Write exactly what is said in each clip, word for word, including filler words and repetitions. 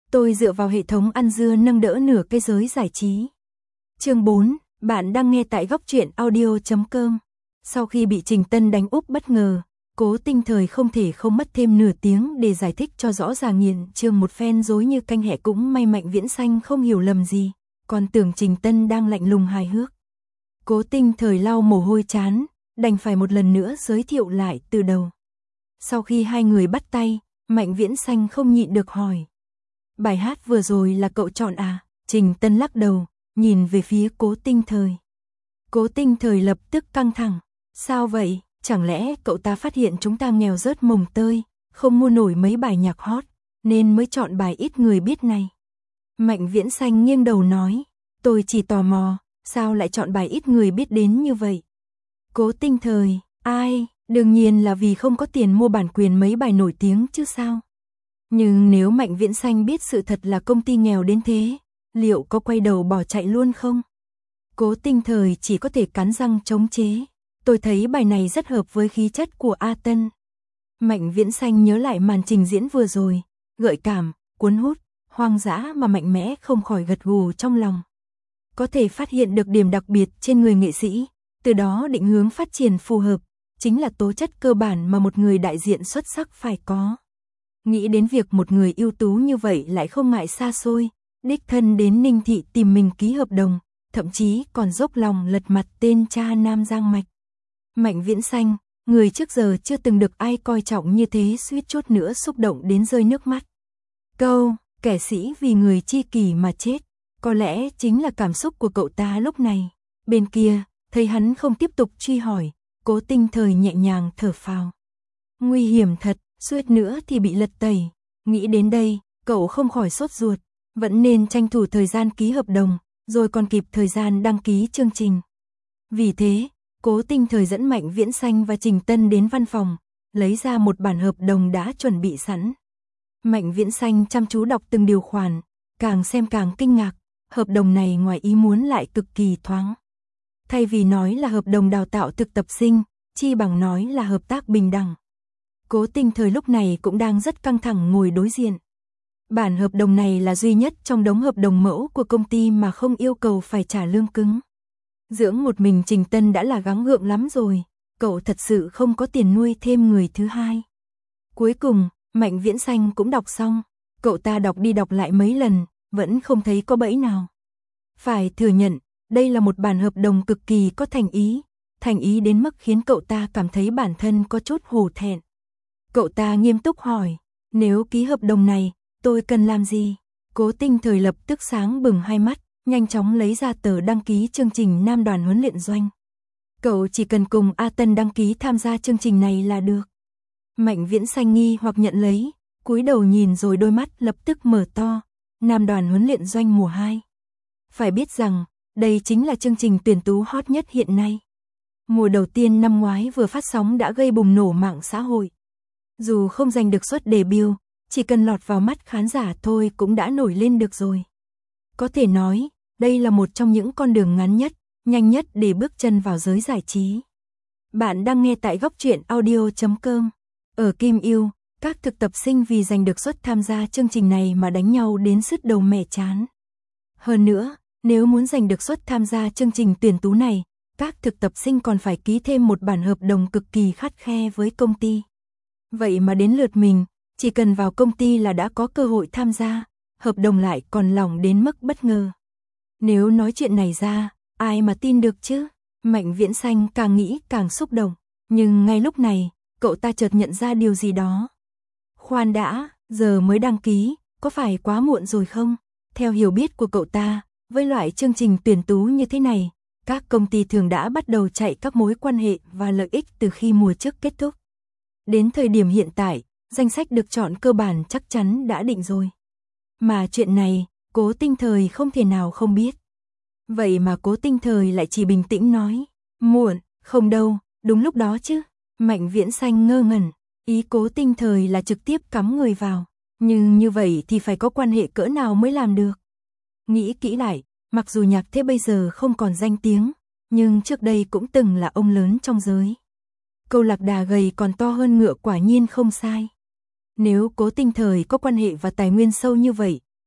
Tôi dựa vào hệ thống ăn dưa nâng đỡ nửa cái giới giải trí. Chương bốn, bạn đang nghe tại góc truyện audio chấm com. Sau khi bị Trình Tân đánh úp bất ngờ, Cố Tinh Thời không thể không mất thêm nửa tiếng để giải thích cho rõ ràng nghiền chương một phen dối như canh hẹ. Cũng may Mạnh Viễn Xanh không hiểu lầm gì, còn tưởng Trình Tân đang lạnh lùng hài hước. Cố Tinh Thời lau mồ hôi chán, đành phải một lần nữa giới thiệu lại từ đầu. Sau khi hai người bắt tay, Mạnh Viễn Xanh không nhịn được hỏi: bài hát vừa rồi là cậu chọn à? Trình Tân lắc đầu, nhìn về phía Cố Tinh Thời. Cố Tinh Thời lập tức căng thẳng. Sao vậy? Chẳng lẽ cậu ta phát hiện chúng ta nghèo rớt mồng tơi, không mua nổi mấy bài nhạc hot, nên mới chọn bài ít người biết này? Mạnh Viễn Xanh nghiêng đầu nói: tôi chỉ tò mò, sao lại chọn bài ít người biết đến như vậy? Cố Tinh Thời: ai, đương nhiên là vì không có tiền mua bản quyền mấy bài nổi tiếng chứ sao? Nhưng nếu Mạnh Viễn Xanh biết sự thật là công ty nghèo đến thế, liệu có quay đầu bỏ chạy luôn không? Cố Tinh Thời chỉ có thể cắn răng chống chế. Tôi thấy bài này rất hợp với khí chất của A Tân. Mạnh Viễn Xanh nhớ lại màn trình diễn vừa rồi, gợi cảm, cuốn hút, hoang dã mà mạnh mẽ không khỏi gật gù trong lòng. Có thể phát hiện được điểm đặc biệt trên người nghệ sĩ, từ đó định hướng phát triển phù hợp, chính là tố chất cơ bản mà một người đại diện xuất sắc phải có. Nghĩ đến việc một người ưu tú như vậy lại không ngại xa xôi, đích thân đến Ninh Thị tìm mình ký hợp đồng, thậm chí còn dốc lòng lật mặt tên cha Nam Giang Mạch. Mạnh Viễn Xanh, người trước giờ chưa từng được ai coi trọng như thế, suýt chút nữa xúc động đến rơi nước mắt. Câu, kẻ sĩ vì người chi kỷ mà chết, có lẽ chính là cảm xúc của cậu ta lúc này. Bên kia, thấy hắn không tiếp tục truy hỏi, Cố Tinh Thời nhẹ nhàng thở phào. Nguy hiểm thật, suýt nữa thì bị lật tẩy. Nghĩ đến đây, cậu không khỏi sốt ruột, vẫn nên tranh thủ thời gian ký hợp đồng, rồi còn kịp thời gian đăng ký chương trình. Vì thế, Cố Tinh Thời dẫn Mạnh Viễn Xanh và Trình Tân đến văn phòng, lấy ra một bản hợp đồng đã chuẩn bị sẵn. Mạnh Viễn Xanh chăm chú đọc từng điều khoản, càng xem càng kinh ngạc, hợp đồng này ngoài ý muốn lại cực kỳ thoáng. Thay vì nói là hợp đồng đào tạo thực tập sinh, chi bằng nói là hợp tác bình đẳng. Cố Tinh Thời lúc này cũng đang rất căng thẳng ngồi đối diện. Bản hợp đồng này là duy nhất trong đống hợp đồng mẫu của công ty mà không yêu cầu phải trả lương cứng. Dưỡng một mình Trình Tân đã là gắng gượng lắm rồi, cậu thật sự không có tiền nuôi thêm người thứ hai. Cuối cùng, Mạnh Viễn Xanh cũng đọc xong, cậu ta đọc đi đọc lại mấy lần, vẫn không thấy có bẫy nào. Phải thừa nhận, đây là một bản hợp đồng cực kỳ có thành ý, thành ý đến mức khiến cậu ta cảm thấy bản thân có chút hổ thẹn. Cậu ta nghiêm túc hỏi, nếu ký hợp đồng này, tôi cần làm gì? Cố Tinh Thời lập tức sáng bừng hai mắt, nhanh chóng lấy ra tờ đăng ký chương trình Nam đoàn huấn luyện doanh. Cậu chỉ cần cùng A Tân đăng ký tham gia chương trình này là được. Mạnh Viễn Xanh nghi hoặc nhận lấy, cúi đầu nhìn rồi đôi mắt lập tức mở to. Nam đoàn huấn luyện doanh mùa hai. Phải biết rằng, đây chính là chương trình tuyển tú hot nhất hiện nay. Mùa đầu tiên năm ngoái vừa phát sóng đã gây bùng nổ mạng xã hội. Dù không giành được suất debut, chỉ cần lọt vào mắt khán giả thôi cũng đã nổi lên được rồi. Có thể nói, đây là một trong những con đường ngắn nhất, nhanh nhất để bước chân vào giới giải trí. Bạn đang nghe tại góc truyện audio chấm com. Ở Kim Yêu, các thực tập sinh vì giành được suất tham gia chương trình này mà đánh nhau đến sứt đầu mẻ trán. Hơn nữa, nếu muốn giành được suất tham gia chương trình tuyển tú này, các thực tập sinh còn phải ký thêm một bản hợp đồng cực kỳ khắt khe với công ty. Vậy mà đến lượt mình, chỉ cần vào công ty là đã có cơ hội tham gia, hợp đồng lại còn lỏng đến mức bất ngờ. Nếu nói chuyện này ra, ai mà tin được chứ? Mạnh Viễn Xanh càng nghĩ càng xúc động, nhưng ngay lúc này, cậu ta chợt nhận ra điều gì đó. Khoan đã, giờ mới đăng ký, có phải quá muộn rồi không? Theo hiểu biết của cậu ta, với loại chương trình tuyển tú như thế này, các công ty thường đã bắt đầu chạy các mối quan hệ và lợi ích từ khi mùa trước kết thúc. Đến thời điểm hiện tại, danh sách được chọn cơ bản chắc chắn đã định rồi. Mà chuyện này, Cố Tinh Thời không thể nào không biết. Vậy mà Cố Tinh Thời lại chỉ bình tĩnh nói, muộn, không đâu, đúng lúc đó chứ. Mạnh Viễn Xanh ngơ ngẩn, ý Cố Tinh Thời là trực tiếp cắm người vào. Nhưng như vậy thì phải có quan hệ cỡ nào mới làm được. Nghĩ kỹ lại, mặc dù Nhạc Thế bây giờ không còn danh tiếng, nhưng trước đây cũng từng là ông lớn trong giới. Câu lạc đà gầy còn to hơn ngựa quả nhiên không sai. Nếu Cố Tinh Thời có quan hệ và tài nguyên sâu như vậy,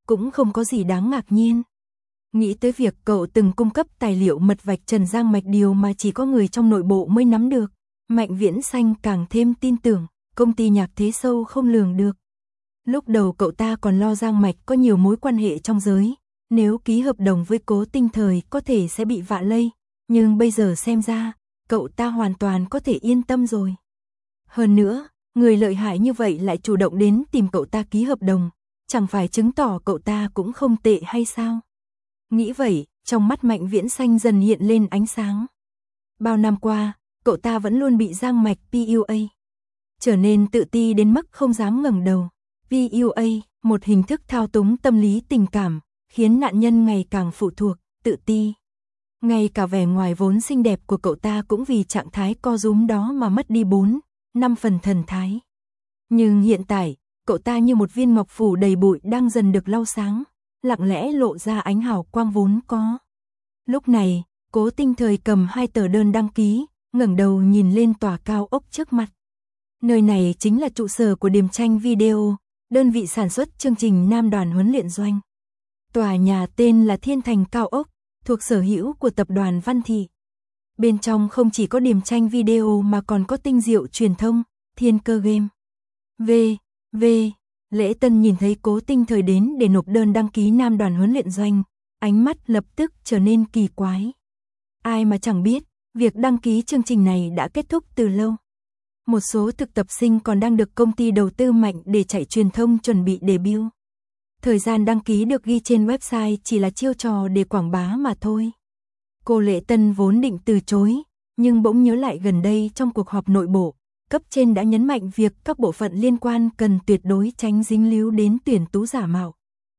cũng không có gì đáng ngạc nhiên. Nghĩ tới việc cậu từng cung cấp tài liệu mật vạch Trần Giang Mạch, điều mà chỉ có người trong nội bộ mới nắm được, Mạnh Viễn Xanh càng thêm tin tưởng, công ty nhạc thế sâu không lường được. Lúc đầu cậu ta còn lo Giang Mạch có nhiều mối quan hệ trong giới, nếu ký hợp đồng với Cố Tinh Thời có thể sẽ bị vạ lây, nhưng bây giờ xem ra, cậu ta hoàn toàn có thể yên tâm rồi. Hơn nữa, người lợi hại như vậy lại chủ động đến tìm cậu ta ký hợp đồng, chẳng phải chứng tỏ cậu ta cũng không tệ hay sao? Nghĩ vậy, trong mắt Mạnh Viễn Xanh dần hiện lên ánh sáng. Bao năm qua, cậu ta vẫn luôn bị Giang Mạch pê u a, trở nên tự ti đến mức không dám ngẩng đầu. pê u a, một hình thức thao túng tâm lý tình cảm, khiến nạn nhân ngày càng phụ thuộc, tự ti. Ngay cả vẻ ngoài vốn xinh đẹp của cậu ta cũng vì trạng thái co rúm đó mà mất đi bốn, năm phần thần thái. Nhưng hiện tại, cậu ta như một viên ngọc phủ đầy bụi đang dần được lau sáng, lặng lẽ lộ ra ánh hào quang vốn có. Lúc này, Cố Tinh Thời cầm hai tờ đơn đăng ký, ngẩng đầu nhìn lên tòa cao ốc trước mặt. Nơi này chính là trụ sở của Điềm Tranh Video, đơn vị sản xuất chương trình Nam Đoàn Huấn Luyện Doanh. Tòa nhà tên là Thiên Thành Cao ốc, thuộc sở hữu của tập đoàn Văn Thị. Bên trong không chỉ có Điềm Tranh Video mà còn có Tinh Diệu Truyền thông, Thiên Cơ Game. V. V. Lễ Tân nhìn thấy Cố Tinh Thời đến để nộp đơn đăng ký Nam Đoàn Huấn Luyện Doanh, ánh mắt lập tức trở nên kỳ quái. Ai mà chẳng biết, việc đăng ký chương trình này đã kết thúc từ lâu. Một số thực tập sinh còn đang được công ty đầu tư mạnh để chạy truyền thông chuẩn bị debut. Thời gian đăng ký được ghi trên website chỉ là chiêu trò để quảng bá mà thôi. Cô Lễ Tân vốn định từ chối, nhưng bỗng nhớ lại gần đây trong cuộc họp nội bộ, cấp trên đã nhấn mạnh việc các bộ phận liên quan cần tuyệt đối tránh dính líu đến tuyển tú giả mạo.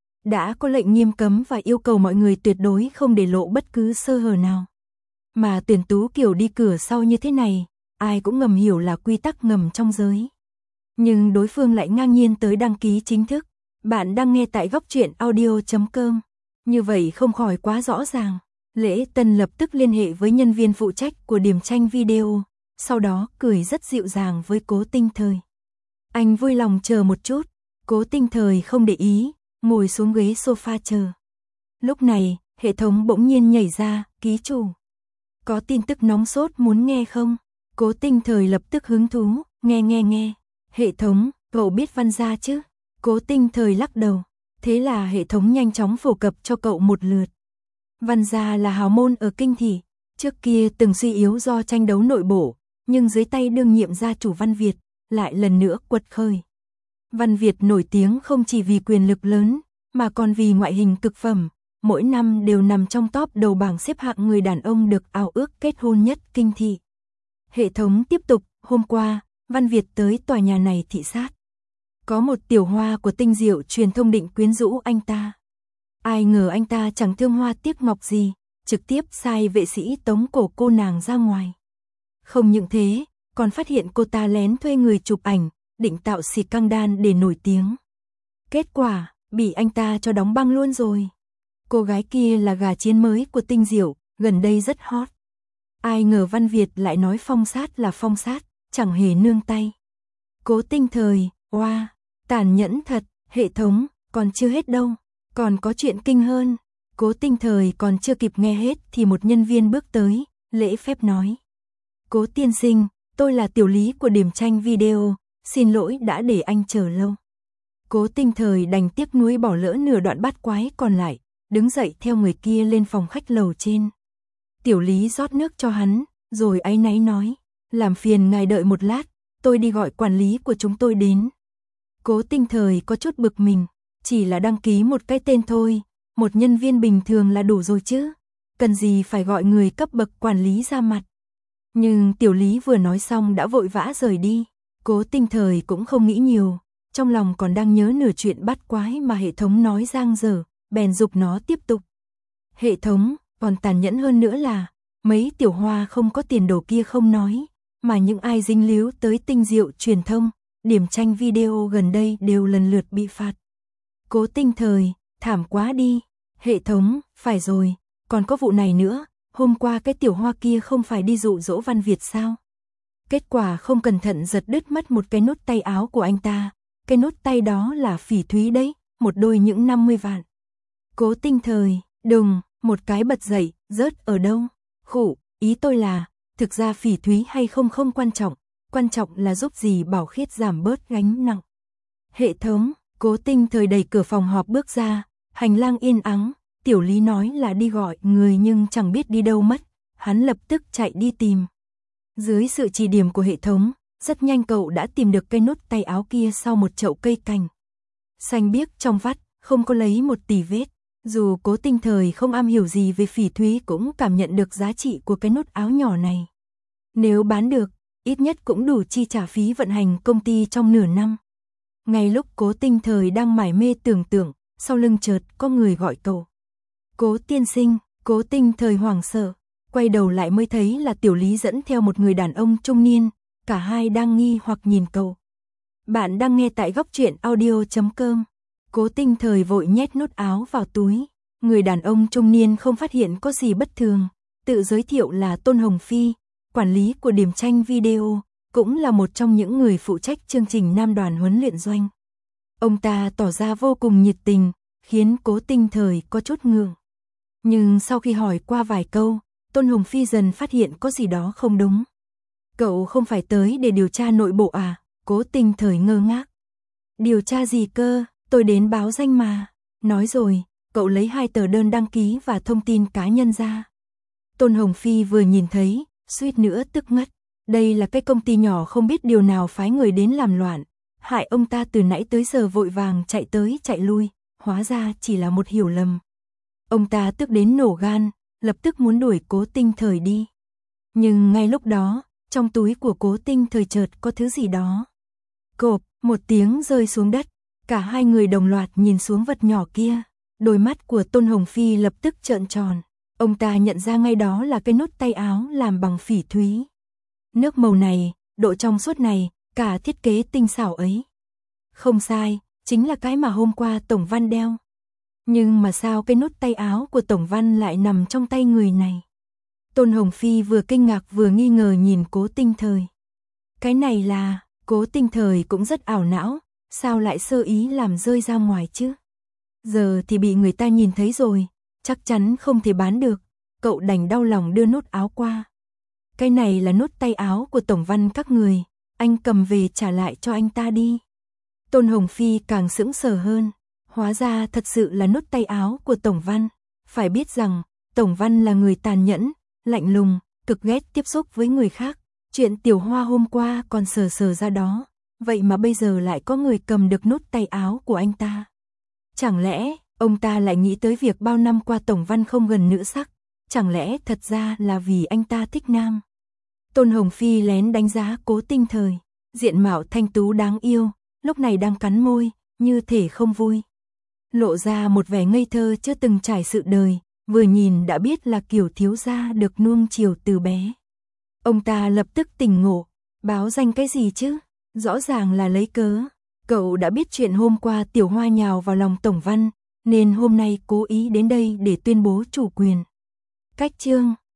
Đã có lệnh nghiêm cấm và yêu cầu mọi người tuyệt đối không để lộ bất cứ sơ hở nào. Mà tuyển tú kiểu đi cửa sau như thế này, ai cũng ngầm hiểu là quy tắc ngầm trong giới. Nhưng đối phương lại ngang nhiên tới đăng ký chính thức. Bạn đang nghe tại góc truyện audio chấm com. Như vậy không khỏi quá rõ ràng. Lễ Tân lập tức liên hệ với nhân viên phụ trách của Điềm Tranh Video, sau đó cười rất dịu dàng với Cố Tinh Thời. Anh vui lòng chờ một chút. Cố Tinh Thời không để ý, ngồi xuống ghế sofa chờ. Lúc này, hệ thống bỗng nhiên nhảy ra, ký chủ. Có tin tức nóng sốt muốn nghe không? Cố Tinh Thời lập tức hứng thú, nghe nghe nghe. Hệ thống, cậu biết Văn Gia chứ? Cố Tinh Thời lắc đầu. Thế là hệ thống nhanh chóng phổ cập cho cậu một lượt. Văn Gia là hào môn ở Kinh Thị, trước kia từng suy yếu do tranh đấu nội bộ, nhưng dưới tay đương nhiệm gia chủ Văn Việt, lại lần nữa quật khởi. Văn Việt nổi tiếng không chỉ vì quyền lực lớn, mà còn vì ngoại hình cực phẩm, mỗi năm đều nằm trong top đầu bảng xếp hạng người đàn ông được ao ước kết hôn nhất Kinh Thị. Hệ thống tiếp tục, hôm qua, Văn Việt tới tòa nhà này thị sát. Có một tiểu hoa của Tinh Diệu Truyền thông định quyến rũ anh ta. Ai ngờ anh ta chẳng thương hoa tiếc ngọc gì, trực tiếp sai vệ sĩ tống cổ cô nàng ra ngoài. Không những thế, còn phát hiện cô ta lén thuê người chụp ảnh, định tạo xì căng đan để nổi tiếng. Kết quả, bị anh ta cho đóng băng luôn rồi. Cô gái kia là gà chiến mới của Tinh Diệu, gần đây rất hot. Ai ngờ Văn Việt lại nói phong sát là phong sát, chẳng hề nương tay. Cố Tinh Thời, oa, wow, tàn nhẫn thật, hệ thống, còn chưa hết đâu, còn có chuyện kinh hơn. Cố Tinh Thời còn chưa kịp nghe hết thì một nhân viên bước tới, lễ phép nói. Cố tiên sinh, tôi là tiểu lý của Điềm Tranh Video, xin lỗi đã để anh chờ lâu. Cố Tinh Thời đành tiếc nuối bỏ lỡ nửa đoạn bát quái còn lại, đứng dậy theo người kia lên phòng khách lầu trên. Tiểu lý rót nước cho hắn, rồi áy náy nói, làm phiền ngài đợi một lát, tôi đi gọi quản lý của chúng tôi đến. Cố Tinh Thời có chút bực mình, chỉ là đăng ký một cái tên thôi, một nhân viên bình thường là đủ rồi chứ, cần gì phải gọi người cấp bậc quản lý ra mặt. Nhưng tiểu lý vừa nói xong đã vội vã rời đi, Cố Tinh Thời cũng không nghĩ nhiều, trong lòng còn đang nhớ nửa chuyện bắt quái mà hệ thống nói giang dở, bèn dục nó tiếp tục. Hệ thống, còn tàn nhẫn hơn nữa là, mấy tiểu hoa không có tiền đồ kia không nói, mà những ai dính líu tới Tinh Diệu Truyền thông, Điềm Tranh Video gần đây đều lần lượt bị phạt. Cố Tinh Thời, thảm quá đi. Hệ thống, phải rồi, còn có vụ này nữa, hôm qua cái tiểu hoa kia không phải đi dụ dỗ Văn Việt sao? Kết quả không cẩn thận giật đứt mất một cái nút tay áo của anh ta, cái nút tay đó là phỉ thúy đấy, một đôi những năm mươi vạn. Cố Tinh Thời, đùng, một cái bật dậy, rớt ở đâu? Khụ, ý tôi là, thực ra phỉ thúy hay không không quan trọng, quan trọng là giúp gì Bảo Khiết giảm bớt gánh nặng. Hệ thống, Cố Tinh Thời đẩy cửa phòng họp bước ra, hành lang yên ắng, Tiểu Lý nói là đi gọi người nhưng chẳng biết đi đâu mất, hắn lập tức chạy đi tìm. Dưới sự chỉ điểm của hệ thống, rất nhanh cậu đã tìm được cây nút tay áo kia sau một chậu cây cành. Xanh biếc trong vắt, không có lấy một tì vết. Dù Cố Tinh Thời không am hiểu gì về phỉ thúy cũng cảm nhận được giá trị của cái nút áo nhỏ này. Nếu bán được, ít nhất cũng đủ chi trả phí vận hành công ty trong nửa năm. Ngay lúc Cố Tinh Thời đang mải mê tưởng tượng, sau lưng chợt có người gọi cậu. Cố tiên sinh, Cố Tinh Thời hoảng sợ, quay đầu lại mới thấy là Tiểu Lý dẫn theo một người đàn ông trung niên, cả hai đang nghi hoặc nhìn cậu. Bạn đang nghe tại góc truyện audio chấm com. Cố Tinh Thời vội nhét nút áo vào túi, người đàn ông trung niên không phát hiện có gì bất thường, tự giới thiệu là Tôn Hồng Phi, quản lý của điểm tranh video, cũng là một trong những người phụ trách chương trình Nam đoàn huấn luyện doanh. Ông ta tỏ ra vô cùng nhiệt tình, khiến Cố Tinh Thời có chút ngượng. Nhưng sau khi hỏi qua vài câu, Tôn Hồng Phi dần phát hiện có gì đó không đúng. Cậu không phải tới để điều tra nội bộ à? Cố Tinh Thời ngơ ngác. Điều tra gì cơ? Tôi đến báo danh mà. Nói rồi, cậu lấy hai tờ đơn đăng ký và thông tin cá nhân ra. Tôn Hồng Phi vừa nhìn thấy, suýt nữa tức ngất. Đây là cái công ty nhỏ không biết điều nào phái người đến làm loạn, hại ông ta từ nãy tới giờ vội vàng chạy tới chạy lui, hóa ra chỉ là một hiểu lầm. Ông ta tức đến nổ gan, lập tức muốn đuổi Cố Tinh Thời đi. Nhưng ngay lúc đó, trong túi của Cố Tinh Thời chợt có thứ gì đó. Cộp, một tiếng rơi xuống đất, cả hai người đồng loạt nhìn xuống vật nhỏ kia. Đôi mắt của Tôn Hồng Phi lập tức trợn tròn. Ông ta nhận ra ngay đó là cái nút tay áo làm bằng phỉ thúy. Nước màu này, độ trong suốt này, cả thiết kế tinh xảo ấy. Không sai, chính là cái mà hôm qua Tổng Văn đeo. Nhưng mà sao cái nút tay áo của Tổng Văn lại nằm trong tay người này? Tôn Hồng Phi vừa kinh ngạc vừa nghi ngờ nhìn Cố Tinh Thời. Cái này là, Cố Tinh Thời cũng rất ảo não, sao lại sơ ý làm rơi ra ngoài chứ? Giờ thì bị người ta nhìn thấy rồi, chắc chắn không thể bán được, cậu đành đau lòng đưa nút áo qua. Cái này là nút tay áo của Tổng Văn các người, anh cầm về trả lại cho anh ta đi. Tôn Hồng Phi càng sững sờ hơn, hóa ra thật sự là nút tay áo của Tổng Văn. Phải biết rằng, Tổng Văn là người tàn nhẫn, lạnh lùng, cực ghét tiếp xúc với người khác. Chuyện Tiểu Hoa hôm qua còn sờ sờ ra đó, vậy mà bây giờ lại có người cầm được nút tay áo của anh ta. Chẳng lẽ, ông ta lại nghĩ tới việc bao năm qua Tổng Văn không gần nữ sắc, chẳng lẽ thật ra là vì anh ta thích nam. Tôn Hồng Phi lén đánh giá Cố Tinh Thời, diện mạo thanh tú đáng yêu, lúc này đang cắn môi, như thể không vui. Lộ ra một vẻ ngây thơ chưa từng trải sự đời, vừa nhìn đã biết là kiểu thiếu gia được nuông chiều từ bé. Ông ta lập tức tỉnh ngộ, báo danh cái gì chứ? Rõ ràng là lấy cớ. Cậu đã biết chuyện hôm qua Tiểu Hoa nhào vào lòng Tổng Văn, nên hôm nay cố ý đến đây để tuyên bố chủ quyền. Cách chương